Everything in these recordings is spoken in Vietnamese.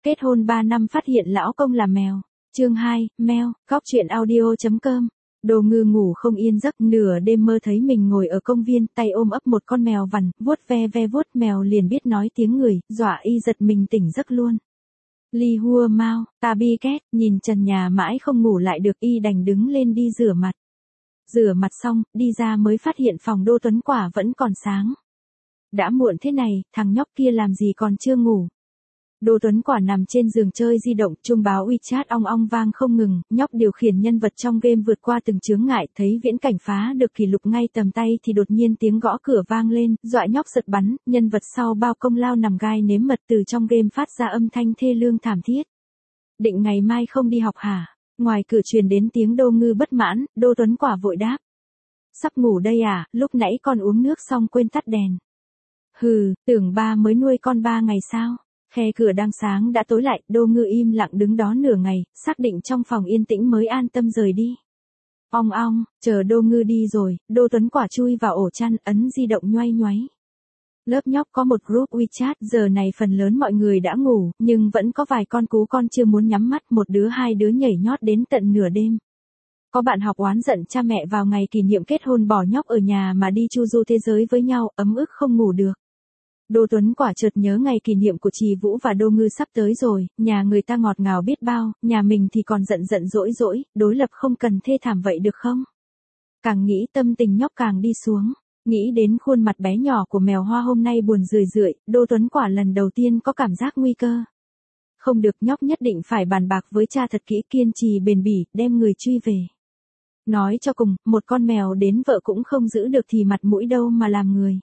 Kết hôn 3 năm phát hiện lão công là mèo. Chương 2, mèo, góc truyện audio.com. Đồ Ngư ngủ không yên giấc, nửa đêm mơ thấy mình ngồi ở công viên, tay ôm ấp một con mèo vằn, vuốt ve vuốt, mèo liền biết nói tiếng người, dọa y giật mình tỉnh giấc luôn. Li hua mau, ta bi két, nhìn trần nhà mãi không ngủ lại được, y đành đứng lên đi rửa mặt. Rửa mặt xong, đi ra mới phát hiện phòng Đô Tuấn Quả vẫn còn sáng. Đã muộn thế này, thằng nhóc kia làm gì còn chưa ngủ. Đô Tuấn Quả nằm trên giường chơi di động, chuông báo WeChat ong ong vang không ngừng, nhóc điều khiển nhân vật trong game vượt qua từng chướng ngại, thấy viễn cảnh phá được kỷ lục ngay tầm tay thì đột nhiên tiếng gõ cửa vang lên, dọa nhóc giật bắn, nhân vật sau bao công lao nằm gai nếm mật từ trong game phát ra âm thanh thê lương thảm thiết. Định ngày mai không đi học hả? Ngoài cửa truyền đến tiếng Đô Ngư bất mãn, Đô Tuấn Quả vội đáp. Sắp ngủ đây à, lúc nãy con uống nước xong quên tắt đèn. Hừ, tưởng ba mới nuôi con 3 ngày sao? Khe cửa đang sáng đã tối lại, Đô Ngư im lặng đứng đó nửa ngày, xác định trong phòng yên tĩnh mới an tâm rời đi. Ong ong, chờ Đô Ngư đi rồi, Đô Tuấn Quả chui vào ổ chăn, ấn di động nhoay nhoáy. Lớp nhóc có một group WeChat, giờ này phần lớn mọi người đã ngủ, nhưng vẫn có vài con cú con chưa muốn nhắm mắt, một đứa hai đứa nhảy nhót đến tận nửa đêm. Có bạn học oán giận cha mẹ vào ngày kỷ niệm kết hôn bỏ nhóc ở nhà mà đi chu du thế giới với nhau, ấm ức không ngủ được. Đô Tuấn Quả chợt nhớ ngày kỷ niệm của Trì Vũ và Đô Ngư sắp tới rồi, nhà người ta ngọt ngào biết bao, nhà mình thì còn giận dỗi, đối lập không cần thê thảm vậy được không? Càng nghĩ tâm tình nhóc càng đi xuống, nghĩ đến khuôn mặt bé nhỏ của mèo Hoa hôm nay buồn rười, Đô Tuấn Quả lần đầu tiên có cảm giác nguy cơ. Không được, nhóc nhất định phải bàn bạc với cha thật kỹ, kiên trì bền bỉ, đem người truy về. Nói cho cùng, một con mèo đến vợ cũng không giữ được thì mặt mũi đâu mà làm người.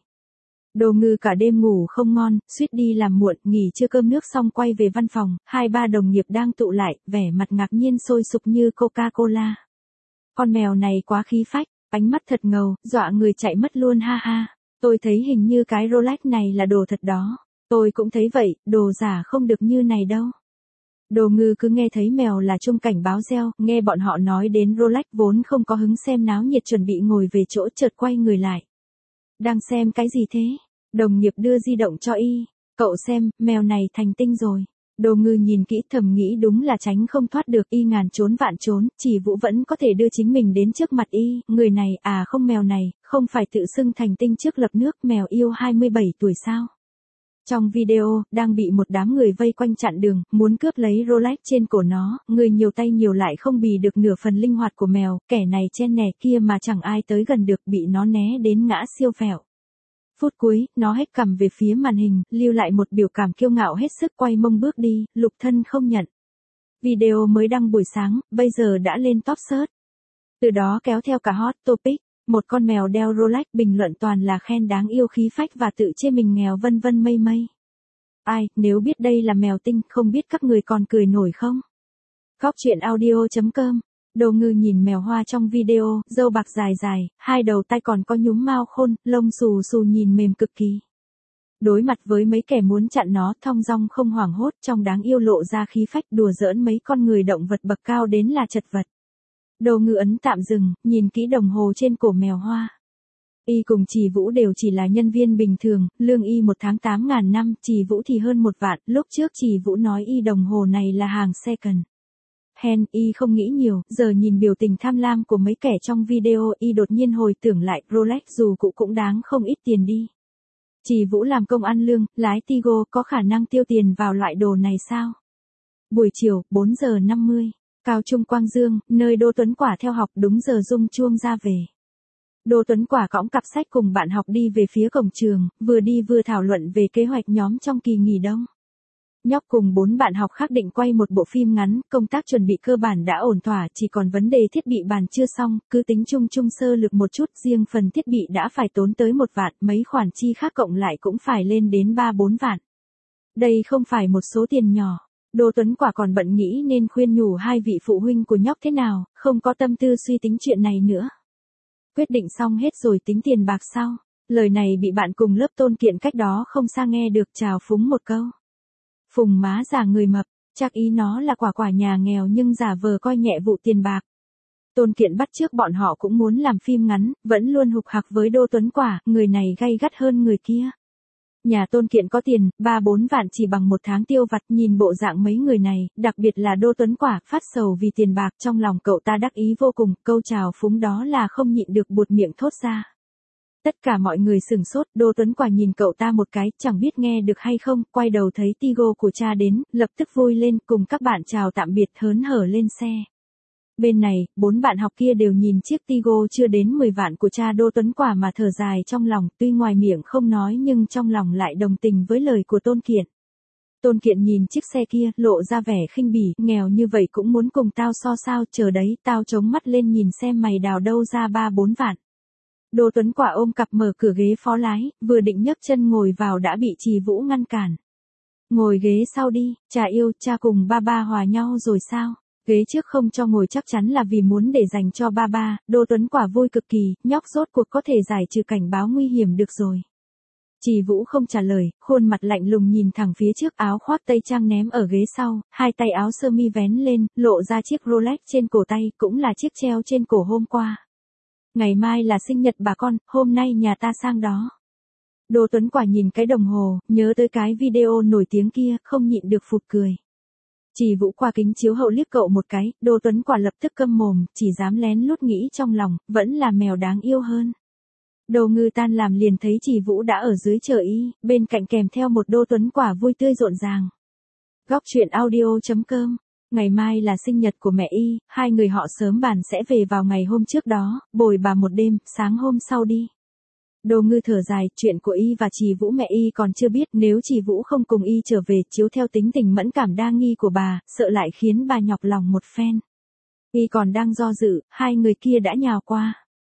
Đô Ngư cả đêm ngủ không ngon, suýt đi làm muộn, nghỉ trưa cơm nước xong quay về văn phòng, 2-3 đồng nghiệp đang tụ lại, vẻ mặt ngạc nhiên sôi sục như Coca-Cola. Con mèo này quá khí phách, ánh mắt thật ngầu, dọa người chạy mất luôn ha ha. Tôi thấy hình như cái Rolex này là đồ thật đó. Tôi cũng thấy vậy, đồ giả không được như này đâu. Đô Ngư cứ nghe thấy mèo là chuông cảnh báo reo, nghe bọn họ nói đến Rolex vốn không có hứng xem náo nhiệt, chuẩn bị ngồi về chỗ, chợt quay người lại. Đang xem cái gì thế? Đồng nghiệp đưa di động cho y. Cậu xem, mèo này thành tinh rồi. Đô Ngư nhìn kỹ thầm nghĩ đúng là tránh không thoát được, y ngàn trốn vạn trốn, Chỉ Vũ vẫn có thể đưa chính mình đến trước mặt y. Người này, à không, mèo này, không phải tự xưng thành tinh trước lập nước, mèo yêu 27 tuổi sao? Trong video, đang bị một đám người vây quanh chặn đường, muốn cướp lấy Rolex trên cổ nó, người nhiều tay nhiều lại không bì được nửa phần linh hoạt của mèo, kẻ này chen nè kia mà chẳng ai tới gần được, bị nó né đến ngã siêu vẹo. Phút cuối, nó hét cằm về phía màn hình, lưu lại một biểu cảm kiêu ngạo hết sức, quay mông bước đi, lục thân không nhận. Video mới đăng buổi sáng, bây giờ đã lên top search. Từ đó kéo theo cả hot topic. Một con mèo đeo Rolex, bình luận toàn là khen đáng yêu, khí phách và tự chê mình nghèo vân vân mây mây. Ai, nếu biết đây là mèo tinh, không biết các người còn cười nổi không? Góc truyện audio.com. Đô Ngư nhìn mèo Hoa trong video, râu bạc dài, hai đầu tai còn có nhúm mao khôn, lông xù nhìn mềm cực kỳ. Đối mặt với mấy kẻ muốn chặn nó, thong dong không hoảng hốt, trong đáng yêu lộ ra khí phách, đùa giỡn mấy con người động vật bậc cao đến là chật vật. Đô Ngư ấn tạm dừng, nhìn kỹ đồng hồ trên cổ mèo Hoa. Y cùng Trì Vũ đều chỉ là nhân viên bình thường, lương y một tháng 8.000 năm, Trì Vũ thì hơn 1 vạn, lúc trước Trì Vũ nói y đồng hồ này là hàng second. Hèn, y không nghĩ nhiều, giờ nhìn biểu tình tham lam của mấy kẻ trong video, y đột nhiên hồi tưởng lại, Rolex dù cụ cũng đáng không ít tiền đi. Trì Vũ làm công ăn lương, lái Tigo, có khả năng tiêu tiền vào loại đồ này sao? Buổi chiều, 4 giờ 50. Cao Trung Quang Dương, nơi Đô Tuấn Quả theo học, đúng giờ rung chuông ra về. Đô Tuấn Quả cõng cặp sách cùng bạn học đi về phía cổng trường, vừa đi vừa thảo luận về kế hoạch nhóm trong kỳ nghỉ đông. Nhóc cùng 4 bạn học khác định quay một bộ phim ngắn, công tác chuẩn bị cơ bản đã ổn thỏa, chỉ còn vấn đề thiết bị bàn chưa xong, cứ tính chung sơ lược một chút, riêng phần thiết bị đã phải tốn tới 1 vạn, mấy khoản chi khác cộng lại cũng phải lên đến 3-4 vạn. Đây không phải một số tiền nhỏ. Đô Tuấn Quả còn bận nghĩ nên khuyên nhủ hai vị phụ huynh của nhóc thế nào, không có tâm tư suy tính chuyện này nữa. Quyết định xong hết rồi tính tiền bạc sau. Lời này bị bạn cùng lớp Tôn Kiện cách đó không xa nghe được, chào phúng một câu. Phùng má giả người mập, chắc ý nó là quả nhà nghèo nhưng giả vờ coi nhẹ vụ tiền bạc. Tôn Kiện bắt chước bọn họ cũng muốn làm phim ngắn, vẫn luôn hục hặc với Đô Tuấn Quả, người này gay gắt hơn người kia. Nhà Tôn Kiện có tiền, 3-4 vạn chỉ bằng một tháng tiêu vặt, nhìn bộ dạng mấy người này, đặc biệt là Đô Tuấn Quả, phát sầu vì tiền bạc, trong lòng cậu ta đắc ý vô cùng, câu chào phúng đó là không nhịn được buột miệng thốt ra. Tất cả mọi người sửng sốt, Đô Tuấn Quả nhìn cậu ta một cái, chẳng biết nghe được hay không, quay đầu thấy Tigo của cha đến, lập tức vui lên, cùng các bạn chào tạm biệt hớn hở lên xe. Bên này, 4 bạn học kia đều nhìn chiếc Tigo chưa đến 10 vạn của cha Đô Tuấn Quả mà thở dài trong lòng, tuy ngoài miệng không nói nhưng trong lòng lại đồng tình với lời của Tôn Kiện. Tôn Kiện nhìn chiếc xe kia, lộ ra vẻ khinh bỉ, nghèo như vậy cũng muốn cùng tao so sao, chờ đấy, tao chống mắt lên nhìn xem mày đào đâu ra 3-4 vạn. Đô Tuấn Quả ôm cặp mở cửa ghế phó lái, vừa định nhấc chân ngồi vào đã bị Trì Vũ ngăn cản. Ngồi ghế sau đi, cha yêu, cha cùng ba hòa nhau rồi sao? Ghế trước không cho ngồi chắc chắn là vì muốn để dành cho ba. Đô Tuấn Quả vui cực kỳ, nhóc rốt cuộc có thể giải trừ cảnh báo nguy hiểm được rồi. Trì Vũ không trả lời, khuôn mặt lạnh lùng nhìn thẳng phía trước, áo khoác tây trang ném ở ghế sau, hai tay áo sơ mi vén lên, lộ ra chiếc Rolex trên cổ tay, cũng là chiếc treo trên cổ hôm qua. Ngày mai là sinh nhật bà con, hôm nay nhà ta sang đó. Đô Tuấn Quả nhìn cái đồng hồ, nhớ tới cái video nổi tiếng kia, không nhịn được phụt cười. Trì Vũ qua kính chiếu hậu liếc cậu một cái, Đô Tuấn Quả lập tức câm mồm, chỉ dám lén lút nghĩ trong lòng, vẫn là mèo đáng yêu hơn. Đồ Ngư tan làm liền thấy Trì Vũ đã ở dưới chờ y, bên cạnh kèm theo một Đô Tuấn Quả vui tươi rộn ràng. Góc truyện audio.com. Ngày mai là sinh nhật của mẹ y, hai người họ sớm bàn sẽ về vào ngày hôm trước đó, bồi bà một đêm, sáng hôm sau đi. Đồ Ngư thở dài, chuyện của y và Trì Vũ mẹ y còn chưa biết, nếu Trì Vũ không cùng y trở về, chiếu theo tính tình mẫn cảm đa nghi của bà, sợ lại khiến bà nhọc lòng một phen. Y còn đang do dự, hai người kia đã nhào qua.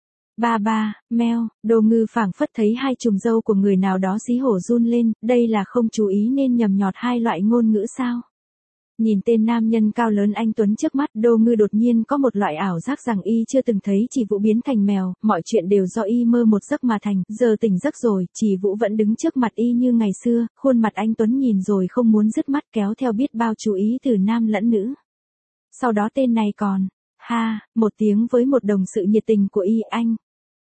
Ba, meo, Đồ Ngư phảng phất thấy hai chùm râu của người nào đó xí hổ run lên, đây là không chú ý nên nhầm nhọt hai loại ngôn ngữ sao? Nhìn tên nam nhân cao lớn anh tuấn trước mắt, Đồ Ngư đột nhiên có một loại ảo giác rằng y chưa từng thấy Trì Vũ biến thành mèo, mọi chuyện đều do y mơ một giấc mà thành, giờ tỉnh giấc rồi, Trì Vũ vẫn đứng trước mặt y như ngày xưa, khuôn mặt anh tuấn nhìn rồi không muốn dứt mắt, kéo theo biết bao chú ý từ nam lẫn nữ. Sau đó tên này còn, một tiếng với một đồng sự nhiệt tình của y, anh.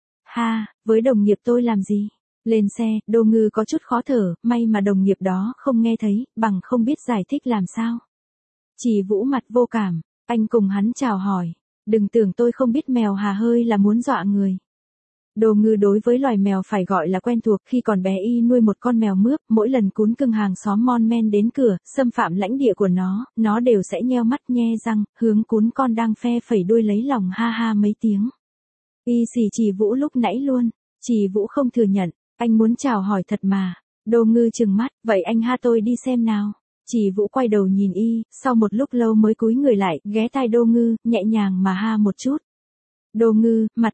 Với đồng nghiệp tôi làm gì? Lên xe, Đồ Ngư có chút khó thở, may mà đồng nghiệp đó không nghe thấy, bằng không biết giải thích làm sao. Trì Vũ mặt vô cảm, anh cùng hắn chào hỏi, đừng tưởng tôi không biết mèo hà hơi là muốn dọa người. Đồ Ngư đối với loài mèo phải gọi là quen thuộc, khi còn bé y nuôi một con mèo mướp, mỗi lần cún cưng hàng xóm mon men đến cửa, xâm phạm lãnh địa của nó đều sẽ nheo mắt nhe răng, hướng cún con đang phe phẩy đuôi lấy lòng ha mấy tiếng. Y xì Trì Vũ lúc nãy luôn, Trì Vũ không thừa nhận, anh muốn chào hỏi thật mà. Đồ Ngư trừng mắt, vậy anh tôi đi xem nào. Trì Vũ quay đầu nhìn y, sau một lúc lâu mới cúi người lại, ghé tai Đồ Ngư, nhẹ nhàng mà một chút. Đồ Ngư, mặt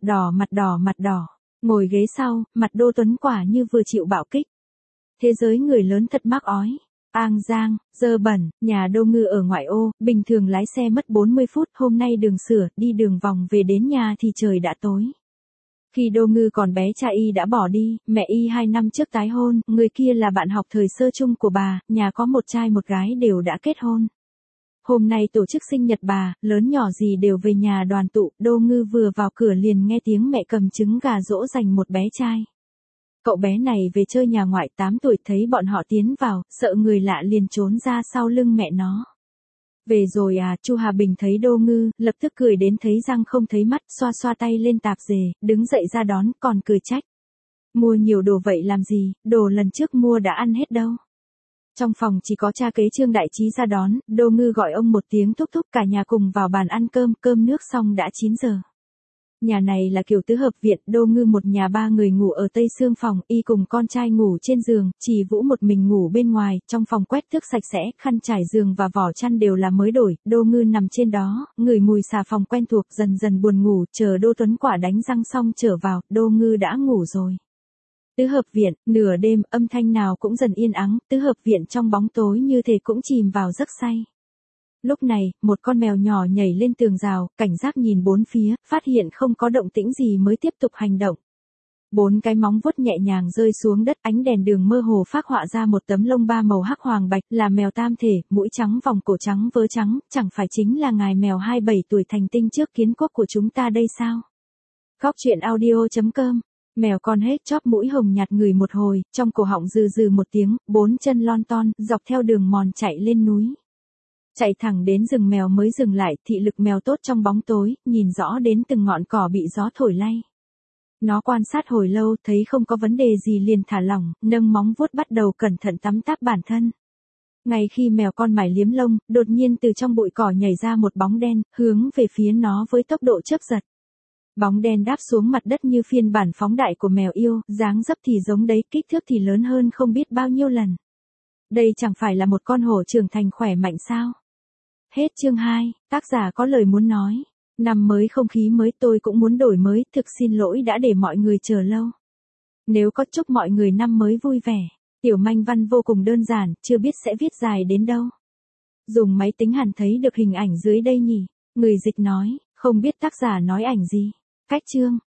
đỏ, ngồi ghế sau, mặt Đô Tuấn Quả như vừa chịu bạo kích. Thế giới người lớn thật mắc ói. An Giang, dơ bẩn, nhà Đồ Ngư ở ngoại ô, bình thường lái xe mất 40 phút, hôm nay đường sửa, đi đường vòng về đến nhà thì trời đã tối. Khi Đồ Ngư còn bé cha y đã bỏ đi, mẹ y 2 năm trước tái hôn, người kia là bạn học thời sơ chung của bà, nhà có một trai một gái đều đã kết hôn. Hôm nay tổ chức sinh nhật bà, lớn nhỏ gì đều về nhà đoàn tụ, Đồ Ngư vừa vào cửa liền nghe tiếng mẹ cầm trứng gà dỗ dành một bé trai. Cậu bé này về chơi nhà ngoại 8 tuổi, thấy bọn họ tiến vào, sợ người lạ liền trốn ra sau lưng mẹ nó. Về rồi à, Chu Hà Bình thấy Đồ Ngư, lập tức cười đến thấy răng không thấy mắt, xoa tay lên tạp dề, đứng dậy ra đón, còn cười trách. Mua nhiều đồ vậy làm gì, đồ lần trước mua đã ăn hết đâu. Trong phòng chỉ có cha kế Trương Đại Trí ra đón, Đồ Ngư gọi ông một tiếng thúc thúc, cả nhà cùng vào bàn ăn cơm nước xong đã 9 giờ. Nhà này là kiểu tứ hợp viện, Đồ Ngư một nhà 3 người ngủ ở tây xương phòng, y cùng con trai ngủ trên giường, Trì Vũ một mình ngủ bên ngoài, trong phòng quét thước sạch sẽ, khăn trải giường và vỏ chăn đều là mới đổi, Đồ Ngư nằm trên đó, ngửi mùi xà phòng quen thuộc, dần dần buồn ngủ, chờ Đô Tuấn Quả đánh răng xong trở vào, Đồ Ngư đã ngủ rồi. Tứ hợp viện, nửa đêm, âm thanh nào cũng dần yên ắng, tứ hợp viện trong bóng tối như thể cũng chìm vào giấc say. Lúc này, một con mèo nhỏ nhảy lên tường rào, cảnh giác nhìn bốn phía, phát hiện không có động tĩnh gì mới tiếp tục hành động. 4 cái móng vuốt nhẹ nhàng rơi xuống đất, ánh đèn đường mơ hồ phác họa ra một tấm lông 3 màu hắc hoàng bạch, là mèo tam thể, mũi trắng, vòng cổ trắng, vớ trắng, chẳng phải chính là ngài mèo 27 tuổi thành tinh trước kiến quốc của chúng ta đây sao? Góc truyện audio.com Mèo con hết chóp mũi hồng nhạt ngửi một hồi, trong cổ họng rừ rừ một tiếng, 4 chân lon ton, dọc theo đường mòn chạy lên núi. Chạy thẳng đến rừng mèo mới dừng lại, thị lực mèo tốt trong bóng tối, nhìn rõ đến từng ngọn cỏ bị gió thổi lay. Nó quan sát hồi lâu, thấy không có vấn đề gì liền thả lỏng, nâng móng vuốt bắt đầu cẩn thận tắm táp bản thân. Ngay khi mèo con mải liếm lông, đột nhiên từ trong bụi cỏ nhảy ra một bóng đen, hướng về phía nó với tốc độ chớp giật. Bóng đen đáp xuống mặt đất như phiên bản phóng đại của mèo yêu, dáng dấp thì giống đấy, kích thước thì lớn hơn không biết bao nhiêu lần. Đây chẳng phải là một con hổ trưởng thành khỏe mạnh sao? Hết chương 2, tác giả có lời muốn nói. Năm mới không khí mới, tôi cũng muốn đổi mới, thực xin lỗi đã để mọi người chờ lâu. Nếu có chúc mọi người năm mới vui vẻ. Tiểu manh văn vô cùng đơn giản, chưa biết sẽ viết dài đến đâu. Dùng máy tính hẳn thấy được hình ảnh dưới đây nhỉ? Người dịch nói, không biết tác giả nói ảnh gì. Cách chương.